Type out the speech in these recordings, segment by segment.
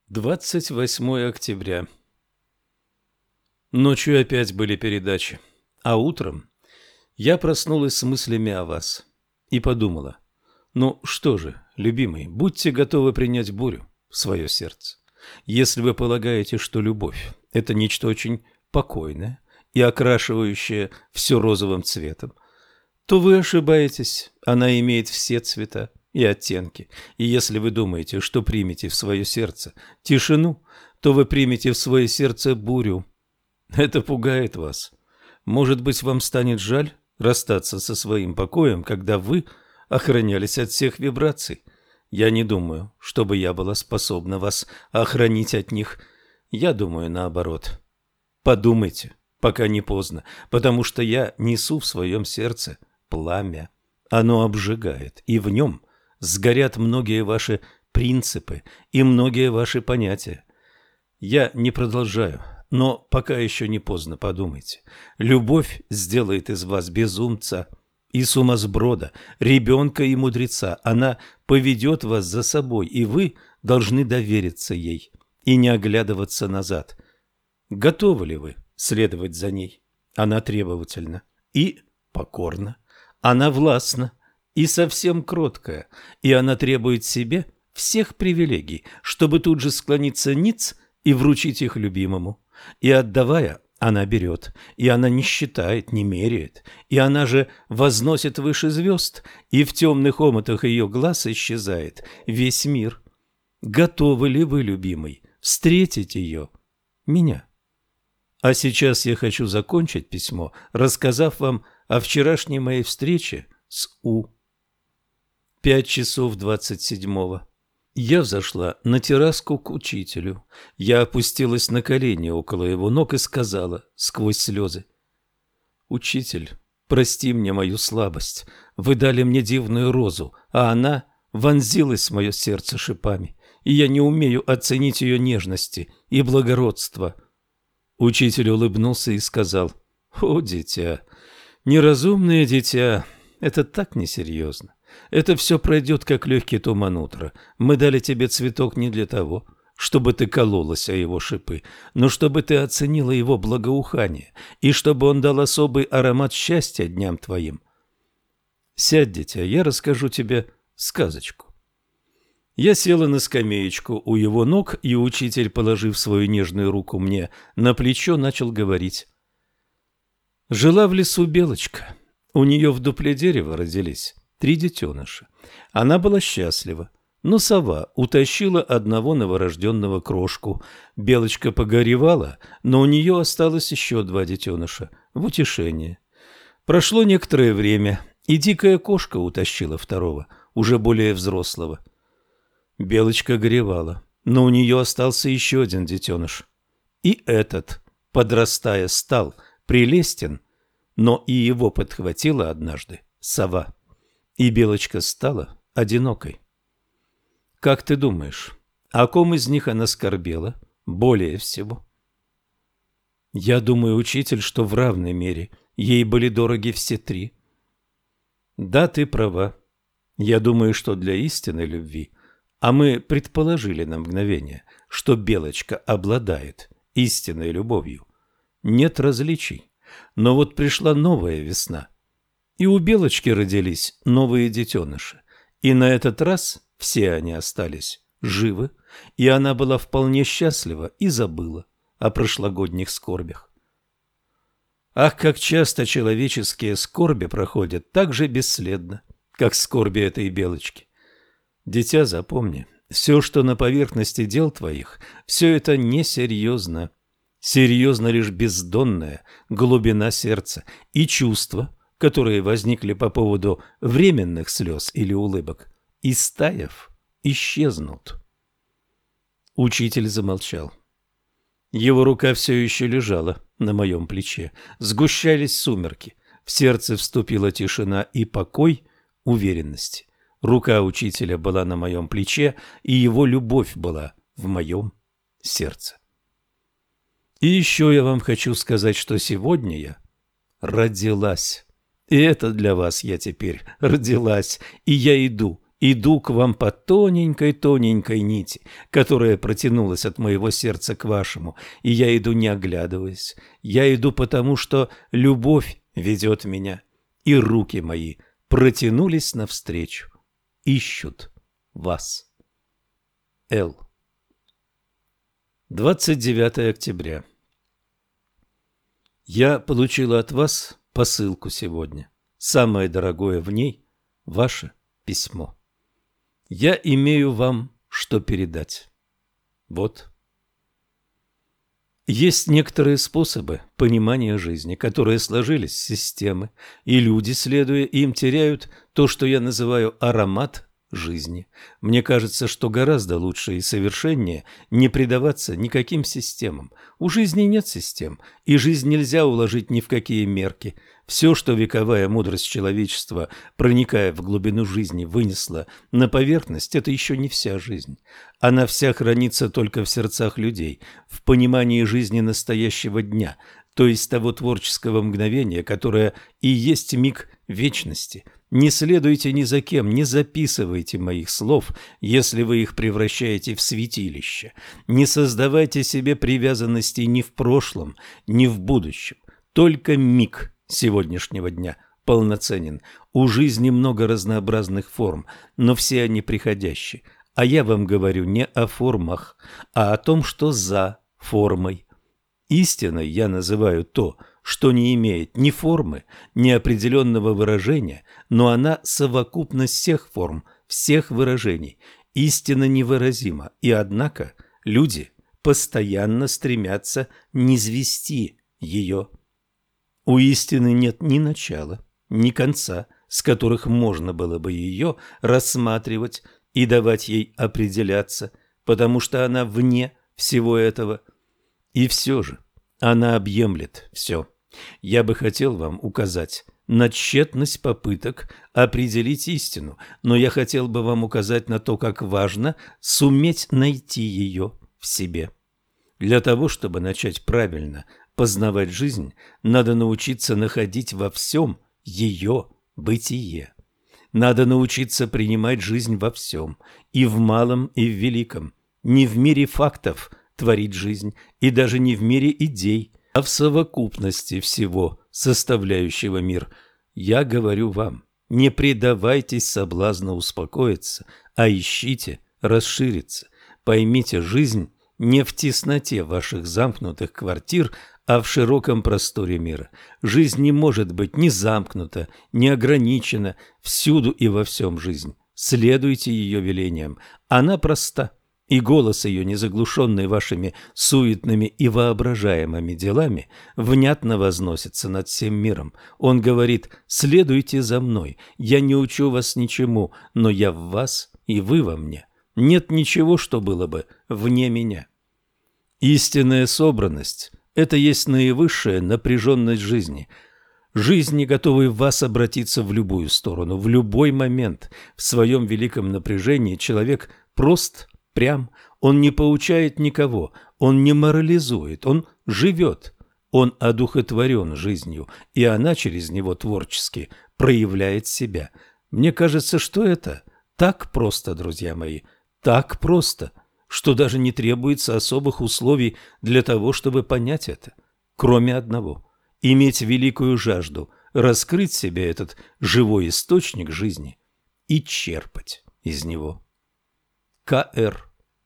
28 октября. Ночью опять были передачи, а утром я проснулась с мыслями о вас и подумала: ну что же, любимый, будьте готовы принять бурю в свое сердце. Если вы полагаете, что любовь – это нечто очень покойное и окрашивающее все розовым цветом, то вы ошибаетесь, она имеет все цвета и оттенки, и если вы думаете, что примете в свое сердце тишину, то вы примете в свое сердце бурю. Это пугает вас. Может быть, вам станет жаль расстаться со своим покоем, когда вы охранялись от всех вибраций. Я не думаю, чтобы я была способна вас охранить от них. Я думаю наоборот. Подумайте, пока не поздно, потому что я несу в своем сердце пламя. Оно обжигает, и в нем сгорят многие ваши принципы и многие ваши понятия. Я не продолжаю, но пока еще не поздно, подумайте. Любовь сделает из вас безумца и сумасброда, ребенка и мудреца. Она поведет вас за собой, и вы должны довериться ей и не оглядываться назад. Готовы ли вы следовать за ней? Она требовательна и покорна. Она властна и совсем кроткая, и она требует себе всех привилегий, чтобы тут же склониться ниц и вручить их любимому. И отдавая, она берет, и она не считает, не меряет, и она же возносит выше звезд, и в темных омутах ее глаз исчезает весь мир. Готовы ли вы, любимый, встретить ее, меня? А сейчас я хочу закончить письмо, рассказав вам о вчерашней моей встрече с У. 5:27. Я взошла на терраску к учителю. Я опустилась на колени около его ног и сказала сквозь слезы: «Учитель, прости мне мою слабость. Вы дали мне дивную розу, а она вонзилась в мое сердце шипами, и я не умею оценить ее нежности и благородства». Учитель улыбнулся и сказал: «О, дитя, неразумное дитя, это так несерьезно. Это все пройдет, как легкий туман утра. Мы дали тебе цветок не для того, чтобы ты кололась о его шипы, но чтобы ты оценила его благоухание, и чтобы он дал особый аромат счастья дням твоим. Сядь, дитя, я расскажу тебе сказочку». Я села на скамеечку у его ног, и учитель, положив свою нежную руку мне на плечо, начал говорить. Жила в лесу белочка. У нее в дупле дерева родились 3 детеныша. Она была счастлива, но сова утащила одного новорожденного крошку. Белочка погоревала, но у нее осталось еще 2 детеныша в утешение. Прошло некоторое время, и дикая кошка утащила второго, уже более взрослого. Белочка горевала, но у нее остался еще 1 детеныш. И этот, подрастая, стал прелестен, но и его подхватила однажды сова. И белочка стала одинокой. Как ты думаешь, о ком из них она скорбела более всего? Я думаю, учитель, что в равной мере ей были дороги все 3. Да, ты права. Я думаю, что для истинной любви, а мы предположили на мгновение, что белочка обладает истинной любовью, нет различий. Но вот пришла новая весна, и у белочки родились новые детеныши, и на этот раз все они остались живы, и она была вполне счастлива и забыла о прошлогодних скорбях. Ах, как часто человеческие скорби проходят так же бесследно, как скорби этой белочки. Дитя, запомни, все, что на поверхности дел твоих, все это несерьезно. Серьезна лишь бездонная глубина сердца и чувства, которые возникли по поводу временных слез или улыбок, истаяв, исчезнут. Учитель замолчал. Его рука все еще лежала на моем плече. Сгущались сумерки. В сердце вступила тишина и покой уверенности. Рука учителя была на моем плече, и его любовь была в моем сердце. И еще я вам хочу сказать, что сегодня я родилась. И это для вас я теперь родилась, и я иду Иду к вам по тоненькой-тоненькой нити, которая протянулась от моего сердца к вашему, и я иду не оглядываясь. Я иду потому, что любовь ведет меня, и руки мои протянулись навстречу, ищут вас. Л. 29 октября. Я получила от вас посылку сегодня. Самое дорогое в ней – ваше письмо. Я имею вам что передать. Вот. Есть некоторые способы понимания жизни, которые сложились с системы, и люди, следуя им, теряют то, что я называю аромат жизни. Мне кажется, что гораздо лучше и совершеннее не предаваться никаким системам. У жизни нет систем, и жизнь нельзя уложить ни в какие мерки. Все, что вековая мудрость человечества, проникая в глубину жизни, вынесла на поверхность, это еще не вся жизнь. Она вся хранится только в сердцах людей, в понимании жизни настоящего дня, то есть того творческого мгновения, которое и есть миг вечности. Не следуйте ни за кем, не записывайте моих слов, если вы их превращаете в святилище. Не создавайте себе привязанностей ни в прошлом, ни в будущем. Только миг сегодняшнего дня полноценен. У жизни много разнообразных форм, но все они приходящие. А я вам говорю не о формах, а о том, что за формой. Истиной я называю то, что не имеет ни формы, ни определенного выражения, но она совокупность всех форм, всех выражений. Истина невыразима, и однако люди постоянно стремятся низвести ее. У истины нет ни начала, ни конца, с которых можно было бы ее рассматривать и давать ей определяться, потому что она вне всего этого. И все же она объемлет все. Я бы хотел вам указать на тщетность попыток определить истину, но я хотел бы вам указать на то, как важно суметь найти ее в себе. Для того, чтобы начать правильно познавать жизнь, надо научиться находить во всем ее бытие. Надо научиться принимать жизнь во всем, и в малом, и в великом, не в мире фактов творить жизнь, и даже не в мире идей, а в совокупности всего, составляющего мир. Я говорю вам, не предавайтесь соблазну успокоиться, а ищите расшириться. Поймите, жизнь не в тесноте ваших замкнутых квартир, а в широком просторе мира. Жизнь не может быть ни замкнута, ни ограничена, всюду и во всем жизнь. Следуйте ее велениям. Она проста, и голос ее, не заглушенный вашими суетными и воображаемыми делами, внятно возносится над всем миром. Он говорит: «Следуйте за мной, я не учу вас ничему, но я в вас, и вы во мне. Нет ничего, что было бы вне меня». Истинная собранность – это есть наивысшая напряженность жизни. Жизни, готовой в вас обратиться в любую сторону, в любой момент. В своем великом напряжении человек прост, прям, он не поучает никого, он не морализует, он живет, он одухотворен жизнью, и она через него творчески проявляет себя. Мне кажется, что это так просто, друзья мои, так просто, что даже не требуется особых условий для того, чтобы понять это, кроме одного – иметь великую жажду, раскрыть себе этот живой источник жизни и черпать из него. К.Р.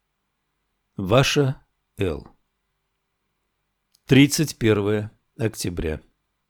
Ваша Л. 31 октября.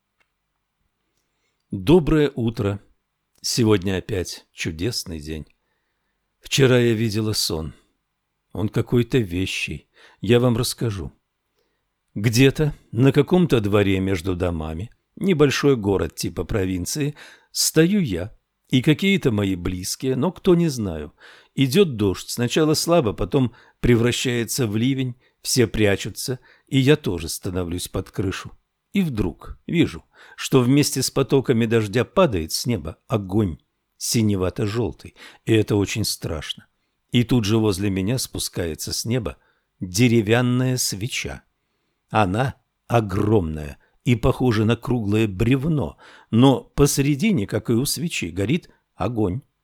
Доброе утро. Сегодня опять чудесный день. Вчера я видела сон. Он какой-то вещий. Я вам расскажу. Где-то на каком-то дворе между домами, небольшой город типа провинции, стою я и какие-то мои близкие, но кто не знаю. Идет дождь, сначала слабо, потом превращается в ливень, все прячутся, и я тоже становлюсь под крышу. И вдруг вижу, что вместе с потоками дождя падает с неба огонь, синевато-желтый, и это очень страшно. И тут же возле меня спускается с неба деревянная свеча. Она огромная и похожа на круглое бревно, но посередине, как и у свечи, горит огонь.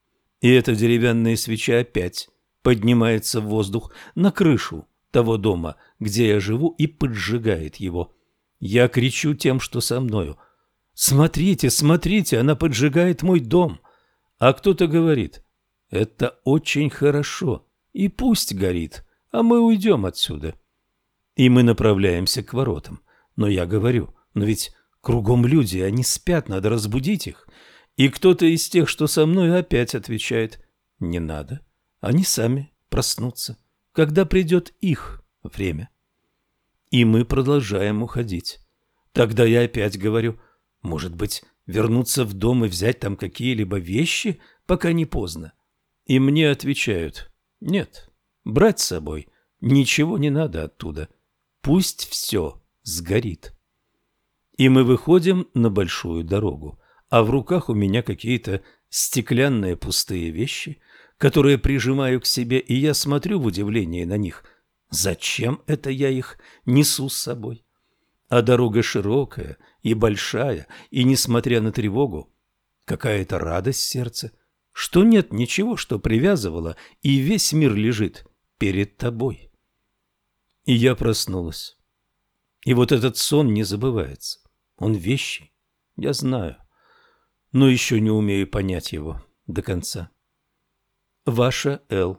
и эта деревянная свеча опять поднимается в воздух на крышу того дома, где я живу, и поджигает его. Я кричу тем, что со мною: «Смотрите, смотрите, она поджигает мой дом!» А кто-то говорит: «Это очень хорошо, и пусть горит, а мы уйдем отсюда». И мы направляемся к воротам. Но я говорю: «Но ведь кругом люди, они спят, надо разбудить их». И кто-то из тех, что со мной, опять отвечает: «Не надо, они сами проснутся, когда придет их время». И мы продолжаем уходить. Тогда я опять говорю: «Может быть, вернуться в дом и взять там какие-либо вещи, пока не поздно?» И мне отвечают: «Нет, брать с собой ничего не надо оттуда, пусть все сгорит». И мы выходим на большую дорогу, а в руках у меня какие-то стеклянные пустые вещи, которые прижимаю к себе, и я смотрю в удивлении на них. Зачем это я их несу с собой? А дорога широкая и большая, и, несмотря на тревогу, какая-то радость в сердце, что нет ничего, что привязывало, и весь мир лежит перед тобой. И я проснулась. И вот этот сон не забывается. Он вещий, я знаю, но еще не умею понять его до конца. Ваша Л.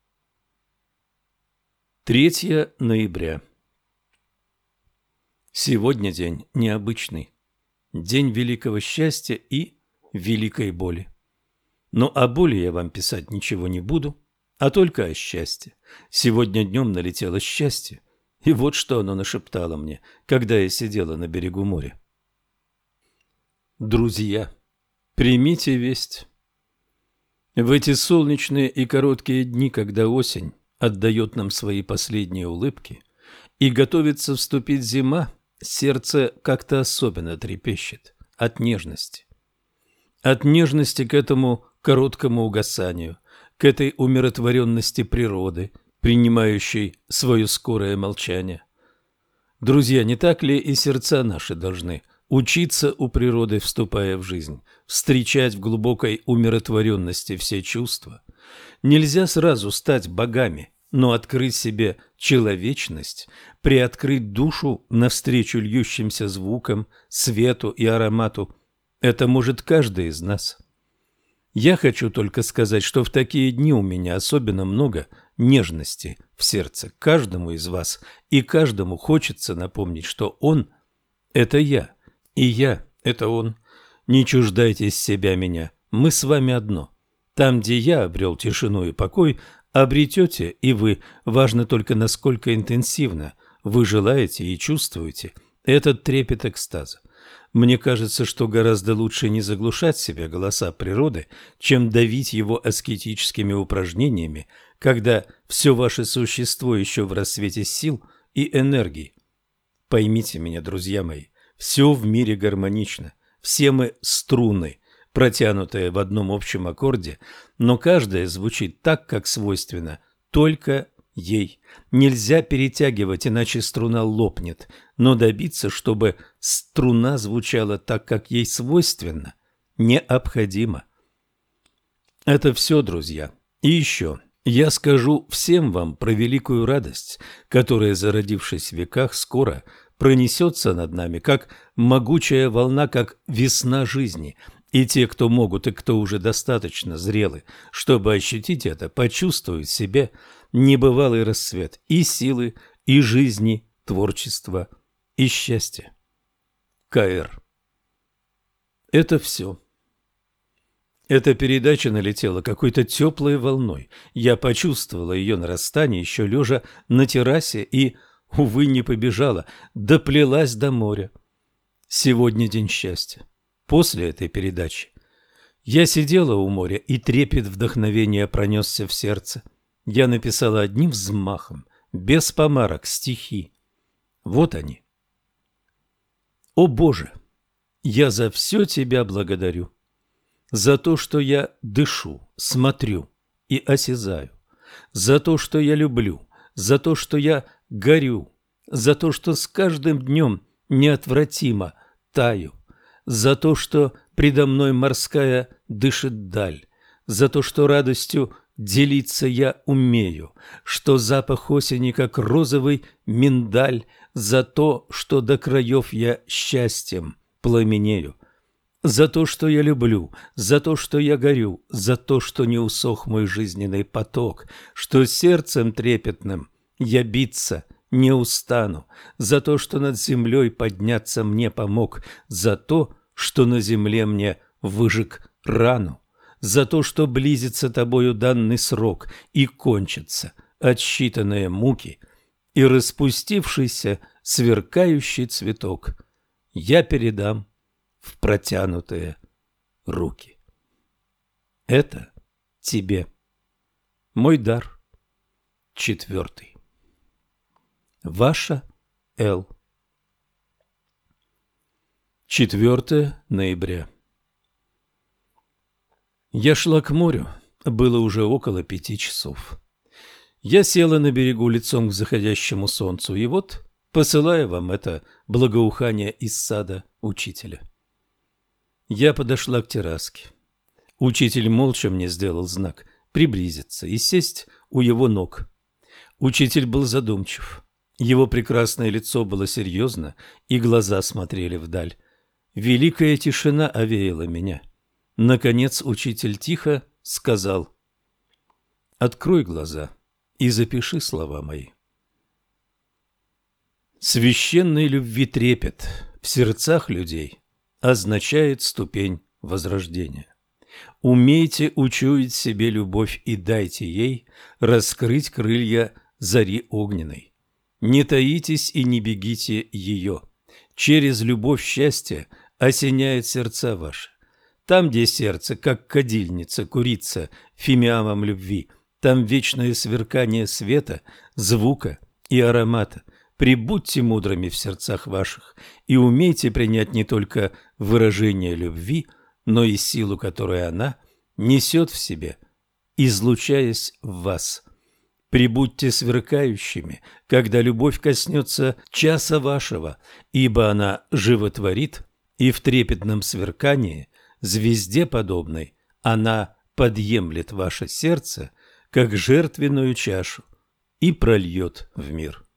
3 ноября. Сегодня день необычный. День великого счастья и великой боли. Но о боли я вам писать ничего не буду, а только о счастье. Сегодня днем налетело счастье, и вот что оно нашептало мне, когда я сидела на берегу моря. Друзья, примите весть. В эти солнечные и короткие дни, когда осень отдает нам свои последние улыбки и готовится вступить зима, сердце как-то особенно трепещет от нежности. От нежности к этому короткому угасанию, к этой умиротворенности природы, принимающей свое скорое молчание. Друзья, не так ли и сердца наши должны учиться у природы, вступая в жизнь, встречать в глубокой умиротворенности все чувства? Нельзя сразу стать богами, но открыть себе человечность, приоткрыть душу навстречу льющимся звукам, свету и аромату – это может каждый из нас. Я хочу только сказать, что в такие дни у меня особенно много нежности в сердце к каждому из вас, и каждому хочется напомнить, что он – это я, и я – это он. Не чуждайтесь себя меня, мы с вами одно. Там, где я обрел тишину и покой, обретете и вы. Важно только, насколько интенсивно вы желаете и чувствуете этот трепет экстаза. Мне кажется, что гораздо лучше не заглушать себе голоса природы, чем давить его аскетическими упражнениями, когда все ваше существо еще в рассвете сил и энергии. Поймите меня, друзья мои, все в мире гармонично, все мы струны, протянутые в одном общем аккорде, но каждая звучит так, как свойственно только ей. Нельзя перетягивать, иначе струна лопнет, но добиться, чтобы струна звучала так, как ей свойственно, необходимо. Это все, друзья. И еще, я скажу всем вам про великую радость, которая, зародившись в веках, скоро пронесется над нами, как могучая волна, как весна жизни. И те, кто могут и кто уже достаточно зрелы, чтобы ощутить это, почувствуют в себе небывалый расцвет и силы, и жизни, творчества, и счастья. К.Р. Это все. Эта передача налетела какой-то теплой волной. Я почувствовала ее нарастание, еще лежа на террасе, и, увы, не побежала, доплелась до моря. Сегодня день счастья. После этой передачи я сидела у моря, и трепет вдохновения пронесся в сердце. Я написала одним взмахом, без помарок, стихи. Вот они. О Боже, я за все Тебя благодарю. За то, что я дышу, смотрю и осязаю. За то, что я люблю. За то, что я горю. За то, что с каждым днем неотвратимо таю. За то, что предо мной морская дышит даль, за то, что радостью делиться я умею, что запах осени, как розовый миндаль, за то, что до краев я счастьем пламенею, за то, что я люблю, за то, что я горю, за то, что не усох мой жизненный поток, что сердцем трепетным я биться не устану, за то, что над землей подняться мне помог, за то, что на земле мне выжег рану, за то, что близится тобою данный срок и кончатся отсчитанные муки и распустившийся сверкающий цветок я передам в протянутые руки. Это тебе мой дар 4. Ваша Л. 4 ноября. Я шла к морю, было уже около 5 часов. Я села на берегу лицом к заходящему солнцу, и вот посылаю вам это благоухание из сада учителя. Я подошла к терраске. Учитель молча мне сделал знак приблизиться и сесть у его ног. Учитель был задумчив. Его прекрасное лицо было серьезно, и глаза смотрели вдаль. Великая тишина овеяла меня. Наконец учитель тихо сказал: «Открой глаза и запиши слова мои». Священной любви трепет в сердцах людей означает ступень возрождения. Умейте учуять себе любовь и дайте ей раскрыть крылья зари огненной. Не таитесь и не бегите ее. Через любовь счастье осеняет сердца ваши. Там, где сердце, как кадильница, курится фимиамом любви, там вечное сверкание света, звука и аромата. Прибудьте мудрыми в сердцах ваших и умейте принять не только выражение любви, но и силу, которую она несет в себе, излучаясь в вас. Прибудьте сверкающими, когда любовь коснется часа вашего, ибо она животворит, и в трепетном сверкании, звезде подобной, она подъемлет ваше сердце, как жертвенную чашу, и прольет в мир.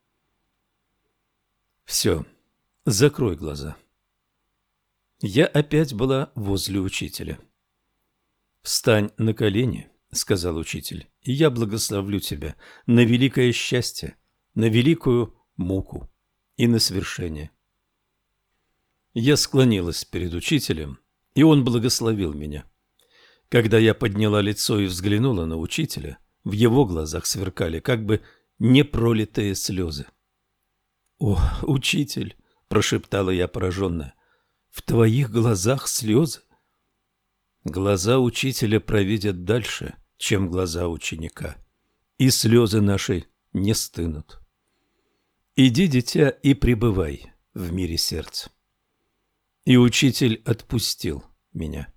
Все, закрой глаза. Я опять была возле учителя. «Встань на колени», — сказал учитель, — «и я благословлю тебя на великое счастье, на великую муку и на свершение». Я склонилась перед учителем, и он благословил меня. Когда я подняла лицо и взглянула на учителя, в его глазах сверкали как бы непролитые слезы. «О, учитель!» – прошептала я пораженная. «В твоих глазах слезы?» Глаза учителя провидят дальше, чем глаза ученика, и слезы наши не стынут. Иди, дитя, и пребывай в мире сердца. И учитель отпустил меня.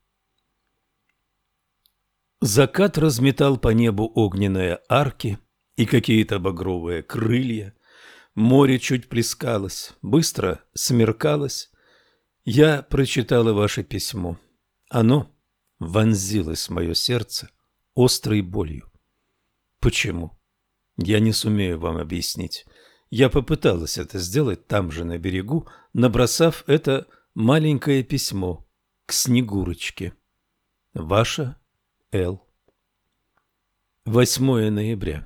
Закат разметал по небу огненные арки и какие-то багровые крылья. Море чуть плескалось, быстро смеркалось. Я прочитала ваше письмо. Оно вонзилось в мое сердце острой болью. Почему? Я не сумею вам объяснить. Я попыталась это сделать там же на берегу, набросав это маленькое письмо к Снегурочке. Ваша Л. 8 ноября.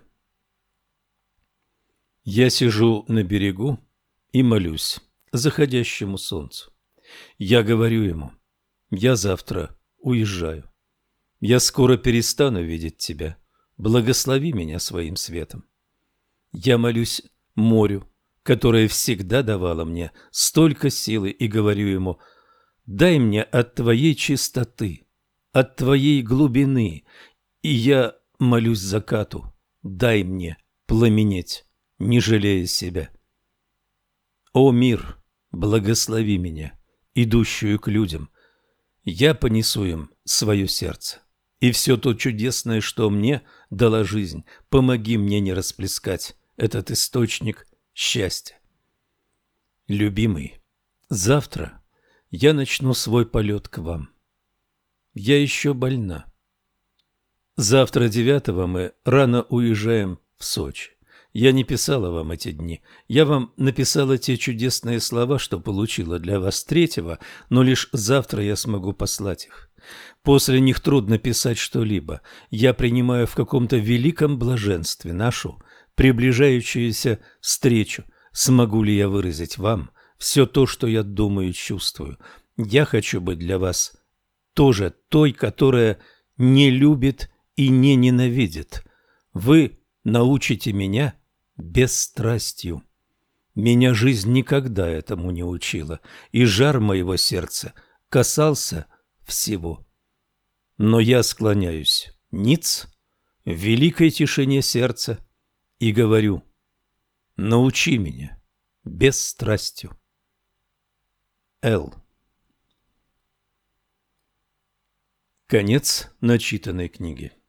Я сижу на берегу и молюсь заходящему солнцу. Я говорю ему: я завтра уезжаю. Я скоро перестану видеть тебя. Благослови меня своим светом. Я молюсь морю, которое всегда давало мне столько силы, и говорю ему: дай мне от твоей чистоты, от твоей глубины. И я молюсь закату: дай мне пламенеть, не жалея себя. О мир, благослови меня, идущую к людям. Я понесу им свое сердце. И все то чудесное, что мне дала жизнь, помоги мне не расплескать этот источник счастья. Любимый, завтра я начну свой полет к вам. Я еще больна. Завтра 9-го мы рано уезжаем в Сочи. Я не писала вам эти дни. Я вам написала те чудесные слова, что получила для вас 3-го, но лишь завтра я смогу послать их. После них трудно писать что-либо. Я принимаю в каком-то великом блаженстве нашу приближающуюся встречу. Смогу ли я выразить вам все то, что я думаю и чувствую? Я хочу быть для вас тоже той, которая не любит и не ненавидит. Вы научите меня бесстрастию. Меня жизнь никогда этому не учила, и жар моего сердца касался всего. Но я склоняюсь ниц в великой тишине сердца и говорю: научи меня бесстрастию. Л. Конец начитанной книги.